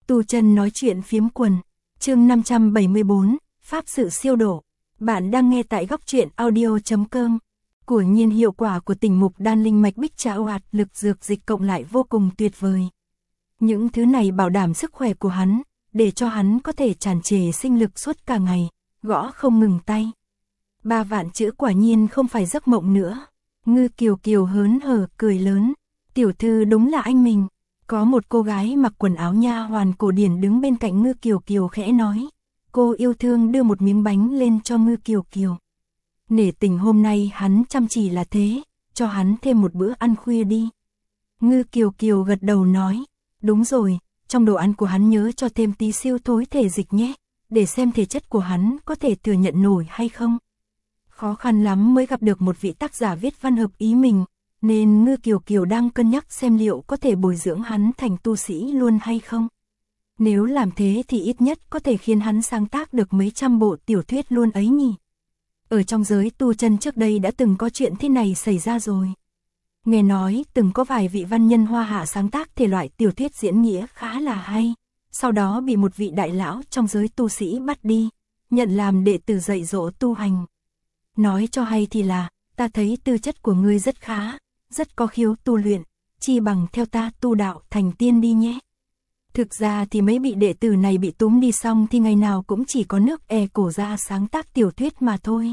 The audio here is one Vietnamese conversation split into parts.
Tu chân nói chuyện phiếm quần, chương 574, Pháp sự siêu độ. Bạn đang nghe tại góc truyện audio.com. Của nhiên hiệu quả của tình mục đan linh mạch bích trà oạt lực dược dịch cộng lại vô cùng tuyệt vời. Những thứ này bảo đảm sức khỏe của hắn, để cho hắn có thể tràn trề sinh lực suốt cả ngày, gõ không ngừng tay. 3 vạn chữ quả nhiên không phải giấc mộng nữa. Ngư Kiều Kiều hớn hở cười lớn, tiểu thư đúng là anh mình. Có một cô gái mặc quần áo nha hoàn cổ điển đứng bên cạnh Ngư Kiều Kiều khẽ nói. Cô yêu thương đưa một miếng bánh lên cho Ngư Kiều Kiều. Nể tình hôm nay hắn chăm chỉ là thế, cho hắn thêm một bữa ăn khuya đi. Ngư Kiều Kiều gật đầu nói, đúng rồi, trong đồ ăn của hắn nhớ cho thêm tí siêu thối thể dịch nhé, để xem thể chất của hắn có thể thừa nhận nổi hay không. Khó khăn lắm mới gặp được một vị tác giả viết văn hợp ý mình, nên Ngư Kiều Kiều đang cân nhắc xem liệu có thể bồi dưỡng hắn thành tu sĩ luôn hay không. Nếu làm thế thì ít nhất có thể khiến hắn sáng tác được mấy trăm bộ tiểu thuyết luôn ấy nhỉ. Ở trong giới tu chân trước đây đã từng có chuyện thế này xảy ra rồi. Nghe nói từng có vài vị văn nhân Hoa Hạ sáng tác thể loại tiểu thuyết diễn nghĩa khá là hay, sau đó bị một vị đại lão trong giới tu sĩ bắt đi, nhận làm đệ tử dạy dỗ tu hành. Nói cho hay thì là, ta thấy tư chất của ngươi rất khá, rất có khiếu tu luyện, chi bằng theo ta tu đạo thành tiên đi nhé. Thực ra thì mấy vị đệ tử này bị túm đi xong thì ngày nào cũng chỉ có nước cổ ra sáng tác tiểu thuyết mà thôi.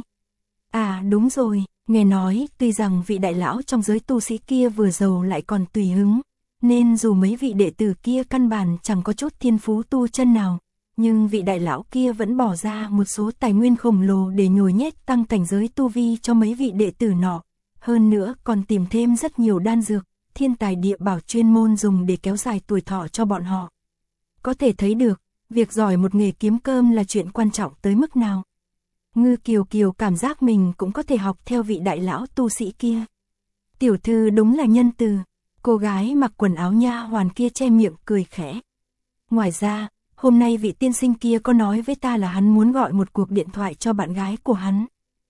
À đúng rồi, nghe nói tuy rằng vị đại lão trong giới tu sĩ kia vừa giàu lại còn tùy hứng, nên dù mấy vị đệ tử kia căn bản chẳng có chút thiên phú tu chân nào, nhưng vị đại lão kia vẫn bỏ ra một số tài nguyên khổng lồ để nhồi nhét tăng cảnh giới tu vi cho mấy vị đệ tử nọ. Hơn nữa còn tìm thêm rất nhiều đan dược, thiên tài địa bảo chuyên môn dùng để kéo dài tuổi thọ cho bọn họ. Có thể thấy được, việc giỏi một nghề kiếm cơm là chuyện quan trọng tới mức nào. Ngư Kiều Kiều cảm giác mình cũng có thể học theo vị đại lão tu sĩ kia. Tiểu thư đúng là nhân từ, cô gái mặc quần áo nha hoàn kia che miệng cười khẽ. Ngoài ra, hôm nay vị tiên sinh kia có nói với ta là hắn muốn gọi một cuộc điện thoại cho bạn gái của hắn.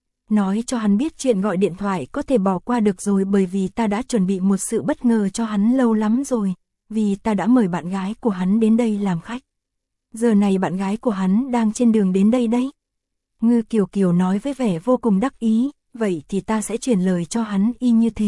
Nói cho hắn biết chuyện gọi điện thoại có thể bỏ qua được rồi bởi vì ta đã chuẩn bị một sự bất ngờ cho hắn lâu lắm rồi, vì ta đã mời bạn gái của hắn đến đây làm khách. Giờ này bạn gái của hắn đang trên đường đến đây đấy. Ngư Kiều Kiều nói với vẻ vô cùng đắc ý, vậy thì ta sẽ truyền lời cho hắn y như thế.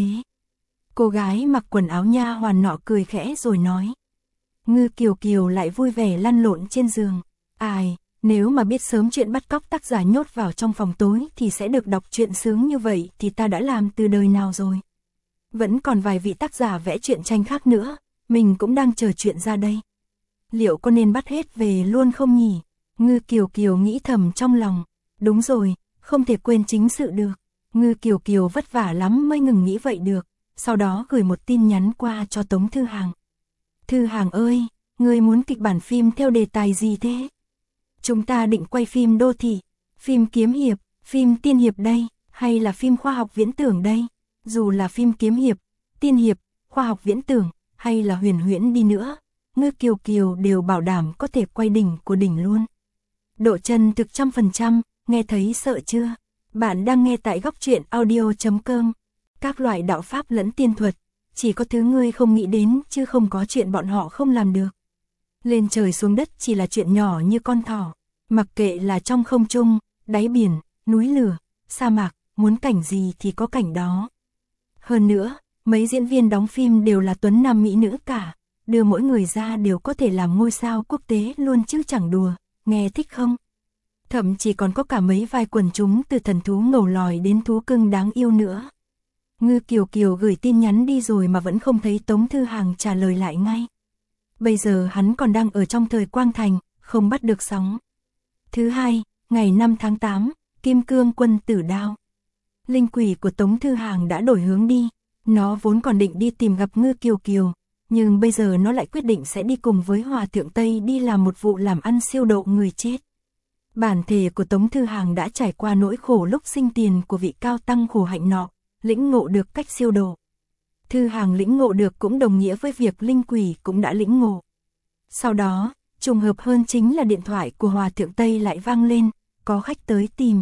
Cô gái mặc quần áo nha hoàn nọ cười khẽ rồi nói. Ngư Kiều Kiều lại vui vẻ lăn lộn trên giường. Ai, nếu mà biết sớm chuyện bắt cóc tác giả nhốt vào trong phòng tối thì sẽ được đọc truyện sướng như vậy thì ta đã làm từ đời nào rồi. Vẫn còn vài vị tác giả vẽ truyện tranh khác nữa, mình cũng đang chờ chuyện ra đây. Liệu có nên bắt hết về luôn không nhỉ? Ngư Kiều Kiều nghĩ thầm trong lòng. Đúng rồi, không thể quên chính sự được. Ngư Kiều Kiều vất vả lắm mới ngừng nghĩ vậy được, sau đó gửi một tin nhắn qua cho Tống Thư Hàng. Thư Hàng ơi, ngươi muốn kịch bản phim theo đề tài gì thế? Chúng ta định quay phim đô thị, phim kiếm hiệp, phim tiên hiệp đây, hay là phim khoa học viễn tưởng đây? Dù là phim kiếm hiệp, tiên hiệp, khoa học viễn tưởng, hay là huyền huyễn đi nữa, Ngư Kiều Kiều đều bảo đảm có thể quay đỉnh của đỉnh luôn. Độ chân thực 100%, nghe thấy sợ chưa? Bạn đang nghe tại góc truyện audio.com. Các loại đạo pháp lẫn tiên thuật, chỉ có thứ ngươi không nghĩ đến chứ không có chuyện bọn họ không làm được. Lên trời xuống đất chỉ là chuyện nhỏ như con thỏ, mặc kệ là trong không trung, đáy biển, núi lửa, sa mạc, muốn cảnh gì thì có cảnh đó. Hơn nữa, mấy diễn viên đóng phim đều là tuấn nam mỹ nữ cả, đưa mỗi người ra đều có thể làm ngôi sao quốc tế luôn chứ chẳng đùa, nghe thích không? Thậm chí còn có cả mấy vai quần chúng từ thần thú ngầu lòi đến thú cưng đáng yêu nữa. Ngư Kiều Kiều gửi tin nhắn đi rồi mà vẫn không thấy Tống Thư Hàng trả lời lại ngay. Bây giờ hắn còn đang ở trong thời Quang Thành, không bắt được sóng. Thứ hai, ngày 5 tháng 8, Kim Cương Quân Tử Đao. Linh quỷ của Tống Thư Hàng đã đổi hướng đi, nó vốn còn định đi tìm gặp Ngư Kiều Kiều, nhưng bây giờ nó lại quyết định sẽ đi cùng với Hòa Thượng Tây đi làm một vụ làm ăn siêu độ người chết. Bản thể của Tống Thư Hàng đã trải qua nỗi khổ lúc sinh tiền của vị cao tăng khổ hạnh nọ, lĩnh ngộ được cách siêu độ. Thư Hàng lĩnh ngộ được cũng đồng nghĩa với việc linh quỷ cũng đã lĩnh ngộ. Sau đó, trùng hợp hơn chính là điện thoại của Hòa Thượng Tây lại vang lên, có khách tới tìm.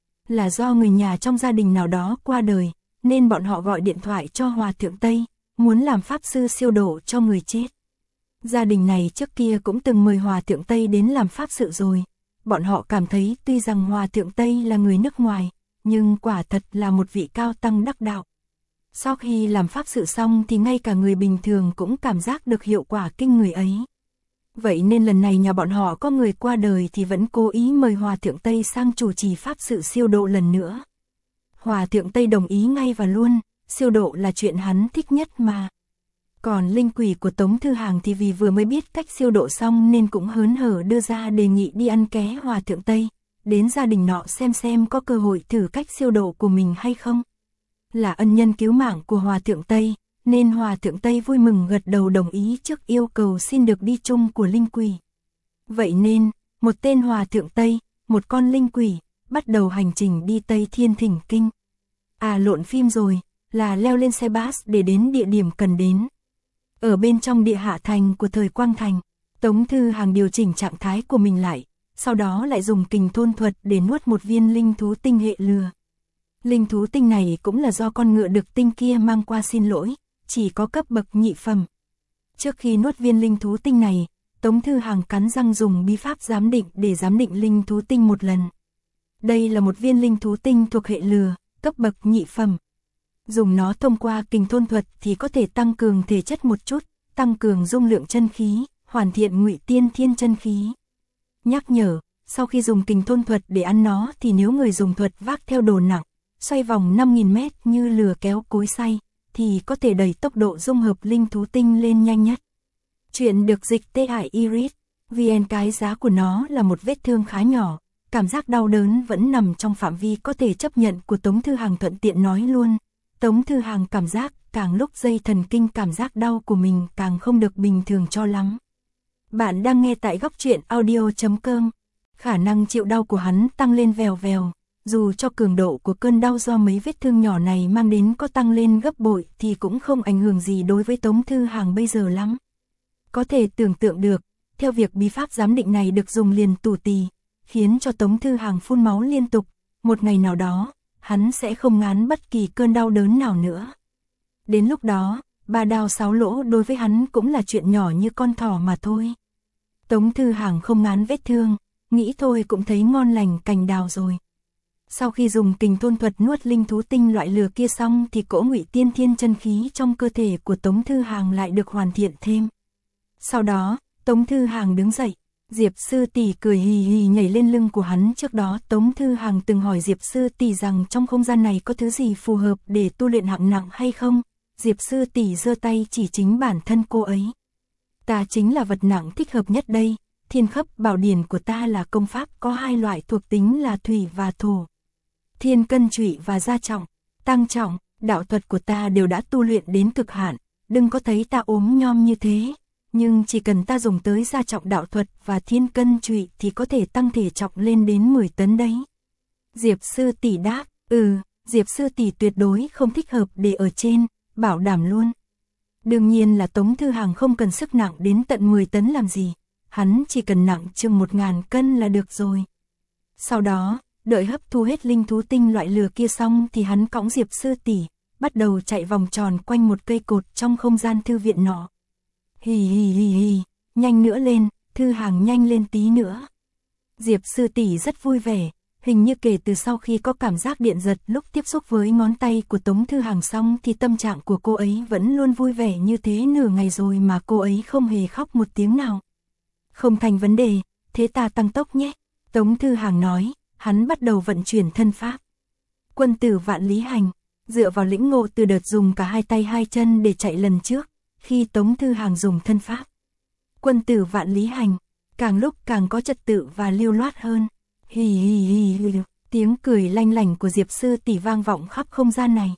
Là do người nhà trong gia đình nào đó qua đời, nên bọn họ gọi điện thoại cho Hòa Thượng Tây, muốn làm pháp sư siêu độ cho người chết. Gia đình này trước kia cũng từng mời Hòa Thượng Tây đến làm pháp sự rồi. Bọn họ cảm thấy tuy rằng Hòa Thượng Tây là người nước ngoài, nhưng quả thật là một vị cao tăng đắc đạo. Sau khi làm pháp sự xong thì ngay cả người bình thường cũng cảm giác được hiệu quả kinh người ấy. Vậy nên lần này nhà bọn họ có người qua đời thì vẫn cố ý mời Hòa Thượng Tây sang chủ trì pháp sự siêu độ lần nữa. Hòa Thượng Tây đồng ý ngay và luôn, siêu độ là chuyện hắn thích nhất mà. Còn linh quỷ của Tống Thư Hàng thì vì vừa mới biết cách siêu độ xong nên cũng hớn hở đưa ra đề nghị đi ăn ké Hòa Thượng Tây, đến gia đình nọ xem có cơ hội thử cách siêu độ của mình hay không. Là ân nhân cứu mạng của Hòa Thượng Tây, nên Hòa Thượng Tây vui mừng gật đầu đồng ý trước yêu cầu xin được đi chung của linh quỷ. Vậy nên, một tên Hòa Thượng Tây, một con linh quỷ, bắt đầu hành trình đi Tây Thiên Thỉnh Kinh. À lộn phim rồi, là leo lên xe bus để đến địa điểm cần đến. Ở bên trong địa hạ thành của thời Quang Thành, Tống Thư Hàng điều chỉnh trạng thái của mình lại, sau đó lại dùng kình thôn thuật để nuốt một viên linh thú tinh hệ lừa. Linh thú tinh này cũng là do con ngựa đực tinh kia mang qua, xin lỗi, chỉ có cấp bậc nhị phẩm. Trước khi nuốt viên linh thú tinh này, Tống Thư Hàng cắn răng dùng bí pháp giám định để giám định linh thú tinh một lần. Đây là một viên linh thú tinh thuộc hệ lừa, cấp bậc nhị phẩm. Dùng nó thông qua kình thôn thuật thì có thể tăng cường thể chất một chút, tăng cường dung lượng chân khí, hoàn thiện Ngụy Tiên Thiên chân khí. Nhắc nhở, sau khi dùng kình thôn thuật để ăn nó thì nếu người dùng thuật vác theo đồ nặng, xoay vòng 5.000 mét như lừa kéo cối xay, thì có thể đẩy tốc độ dung hợp linh thú tinh lên nhanh nhất. Chuyện được dịch tại Iris VN. Cái giá của nó là một vết thương khá nhỏ, cảm giác đau đớn vẫn nằm trong phạm vi có thể chấp nhận của Tống Thư Hàng thuận tiện nói luôn. Tống Thư Hàng cảm giác càng lúc dây thần kinh cảm giác đau của mình càng không được bình thường cho lắm. Bạn đang nghe tại góc truyện audio.com. Khả năng chịu đau của hắn tăng lên vèo vèo. Dù cho cường độ của cơn đau do mấy vết thương nhỏ này mang đến có tăng lên gấp bội thì cũng không ảnh hưởng gì đối với Tống Thư Hàng bây giờ lắm. Có thể tưởng tượng được, theo việc bí pháp giám định này được dùng liền tù tì, khiến cho Tống Thư Hàng phun máu liên tục, một ngày nào đó, hắn sẽ không ngán bất kỳ cơn đau đớn nào nữa. Đến lúc đó, 3 đao 6 lỗ đối với hắn cũng là chuyện nhỏ như con thỏ mà thôi. Tống Thư Hàng không ngán vết thương, nghĩ thôi cũng thấy ngon lành cành đào rồi. Sau khi dùng kình thôn thuật nuốt linh thú tinh loại lừa kia xong thì cỗ Ngụy Tiên Thiên chân khí trong cơ thể của Tống Thư Hàng lại được hoàn thiện thêm. Sau đó, Tống Thư Hàng đứng dậy, Diệp Sư Tỷ cười hì hì nhảy lên lưng của hắn. Trước đó Tống Thư Hàng từng hỏi Diệp Sư Tỷ rằng trong không gian này có thứ gì phù hợp để tu luyện hạng nặng hay không. Diệp Sư Tỷ giơ tay chỉ chính bản thân cô ấy. Ta chính là vật nặng thích hợp nhất đây. Thiên Khấp Bảo Điển của ta là công pháp có 2 loại thuộc tính là thủy và thổ. Thiên Cân Trụy và Gia Trọng, Tăng Trọng, đạo thuật của ta đều đã tu luyện đến cực hạn, đừng có thấy ta ốm nhom như thế, nhưng chỉ cần ta dùng tới Gia Trọng đạo thuật và Thiên Cân Trụy thì có thể tăng thể trọng lên đến 10 tấn đấy. Diệp Sư Tỷ đáp, Diệp Sư Tỷ tuyệt đối không thích hợp để ở trên, bảo đảm luôn. Đương nhiên là Tống Thư Hàng không cần sức nặng đến tận 10 tấn làm gì, hắn chỉ cần nặng chừng 1000 cân là được rồi. Sau đó, đợi hấp thu hết linh thú tinh loại lừa kia xong thì hắn cõng Diệp Sư Tỷ, bắt đầu chạy vòng tròn quanh một cây cột trong không gian thư viện nọ. Hì hì hì hì, nhanh nữa lên, Thư Hàng nhanh lên tí nữa. Diệp Sư Tỷ rất vui vẻ, hình như kể từ sau khi có cảm giác điện giật lúc tiếp xúc với ngón tay của Tống Thư Hàng xong thì tâm trạng của cô ấy vẫn luôn vui vẻ như thế nửa ngày rồi mà cô ấy không hề khóc một tiếng nào. Không thành vấn đề, thế ta tăng tốc nhé, Tống Thư Hàng nói. Hắn bắt đầu vận chuyển thân pháp. Quân tử Vạn Lý Hành, dựa vào lĩnh ngộ từ đợt dùng cả 2 tay 2 chân để chạy lần trước, khi Tống Thư Hàng dùng thân pháp. Quân tử Vạn Lý Hành, càng lúc càng có trật tự và lưu loát hơn. Hì hì hì hì, tiếng cười lanh lảnh của Diệp Sư Tỷ vang vọng khắp không gian này.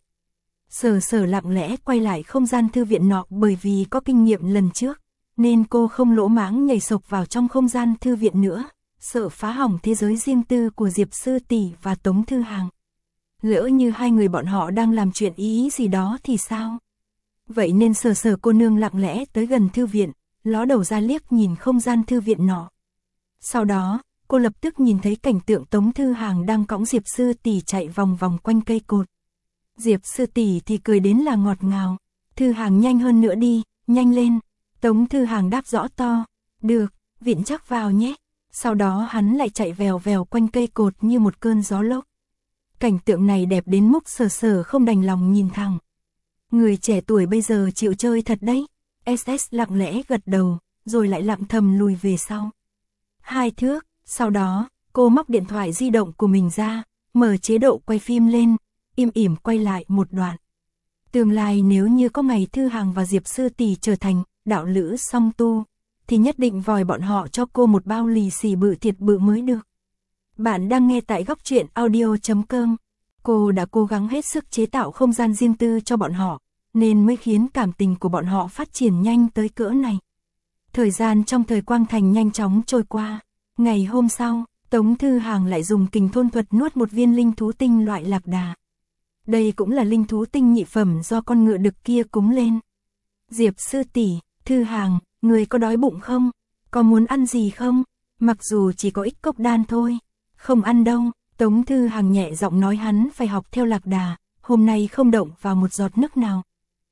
Sở Sở lặng lẽ quay lại không gian thư viện nọ bởi vì có kinh nghiệm lần trước, nên cô không lỗ mãng nhảy sộc vào trong không gian thư viện nữa. Sợ phá hỏng thế giới riêng tư của Diệp Sư Tỷ và Tống Thư Hàng. Lỡ như hai người bọn họ đang làm chuyện ý gì đó thì sao? Vậy nên Sở Sở cô nương lặng lẽ tới gần thư viện, ló đầu ra liếc nhìn không gian thư viện nọ. Sau đó, cô lập tức nhìn thấy cảnh tượng Tống Thư Hàng đang cõng Diệp Sư Tỷ chạy vòng vòng quanh cây cột. Diệp Sư Tỷ thì cười đến là ngọt ngào. Thư Hàng nhanh hơn nữa đi, nhanh lên. Tống Thư Hàng đáp rõ to, được, viện chắc vào nhé. Sau đó hắn lại chạy vèo vèo quanh cây cột như một cơn gió lốc. Cảnh tượng này đẹp đến mức Sở Sở không đành lòng nhìn thẳng. Người trẻ tuổi bây giờ chịu chơi thật đấy. SS lặng lẽ gật đầu, rồi lại lặng thầm lùi về sau. 2 thước, sau đó, cô móc điện thoại di động của mình ra, mở chế độ quay phim lên, im ỉm quay lại một đoạn. Tương lai nếu như có ngày Thư Hàng và Diệp Sư Tỷ trở thành đạo lữ song tu, thì nhất định vòi bọn họ cho cô một bao lì xì bự thiệt bự mới được. Bạn đang nghe tại góc truyện audio.com. Cô đã cố gắng hết sức chế tạo không gian riêng tư cho bọn họ, nên mới khiến cảm tình của bọn họ phát triển nhanh tới cỡ này. Thời gian trong thời quang thành nhanh chóng trôi qua. Ngày hôm sau, Tống Thư Hàng lại dùng kình thôn thuật nuốt một viên linh thú tinh loại lạc đà. Đây cũng là linh thú tinh nhị phẩm do con ngựa đực kia cúng lên. Diệp Sư Tỷ, Thư Hàng, người có đói bụng không? Có muốn ăn gì không? Mặc dù chỉ có ít cốc đan thôi. Không ăn đâu. Tống Thư Hàng nhẹ giọng nói hắn phải học theo lạc đà, hôm nay không động vào một giọt nước nào.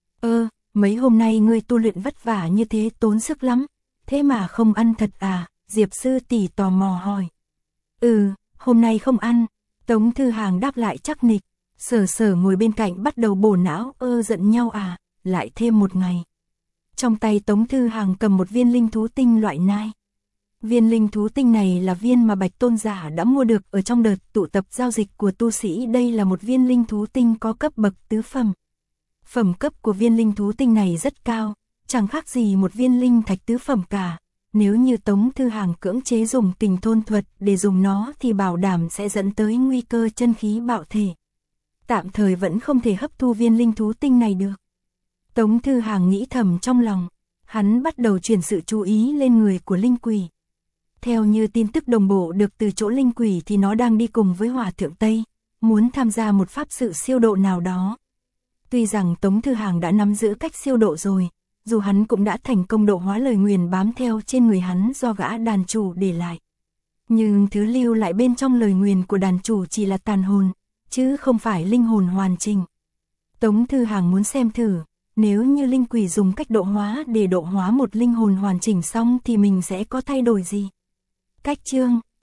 Mấy hôm nay ngươi tu luyện vất vả như thế tốn sức lắm, thế mà không ăn thật à? Diệp Sư Tỷ tò mò hỏi. Hôm nay không ăn. Tống Thư Hàng đáp lại chắc nịch. Sở Sở ngồi bên cạnh bắt đầu bổ não, giận nhau à, lại thêm một ngày. Trong tay Tống Thư Hàng cầm một viên linh thú tinh loại nai. Viên linh thú tinh này là viên mà Bạch Tôn giả đã mua được ở trong đợt tụ tập giao dịch của tu sĩ. Đây là một viên linh thú tinh có cấp bậc tứ phẩm. Phẩm cấp của viên linh thú tinh này rất cao, chẳng khác gì một viên linh thạch tứ phẩm cả. Nếu như Tống Thư Hàng cưỡng chế dùng kình thôn thuật để dùng nó thì bảo đảm sẽ dẫn tới nguy cơ chân khí bạo thể. Tạm thời vẫn không thể hấp thu viên linh thú tinh này được. Tống Thư Hàng nghĩ thầm trong lòng, hắn bắt đầu chuyển sự chú ý lên người của linh quỷ. Theo như tin tức đồng bộ được từ chỗ linh quỷ thì nó đang đi cùng với Hòa Thượng Tây, muốn tham gia một pháp sự siêu độ nào đó. Tuy rằng Tống Thư Hàng đã nắm giữ cách siêu độ rồi, dù hắn cũng đã thành công độ hóa lời nguyền bám theo trên người hắn do gã đàn chủ để lại. Nhưng thứ lưu lại bên trong lời nguyền của đàn chủ chỉ là tàn hồn, chứ không phải linh hồn hoàn chỉnh. Tống Thư Hàng muốn xem thử, nếu như linh quỷ dùng cách độ hóa để độ hóa một linh hồn hoàn chỉnh xong thì mình sẽ có thay đổi gì. Cách chương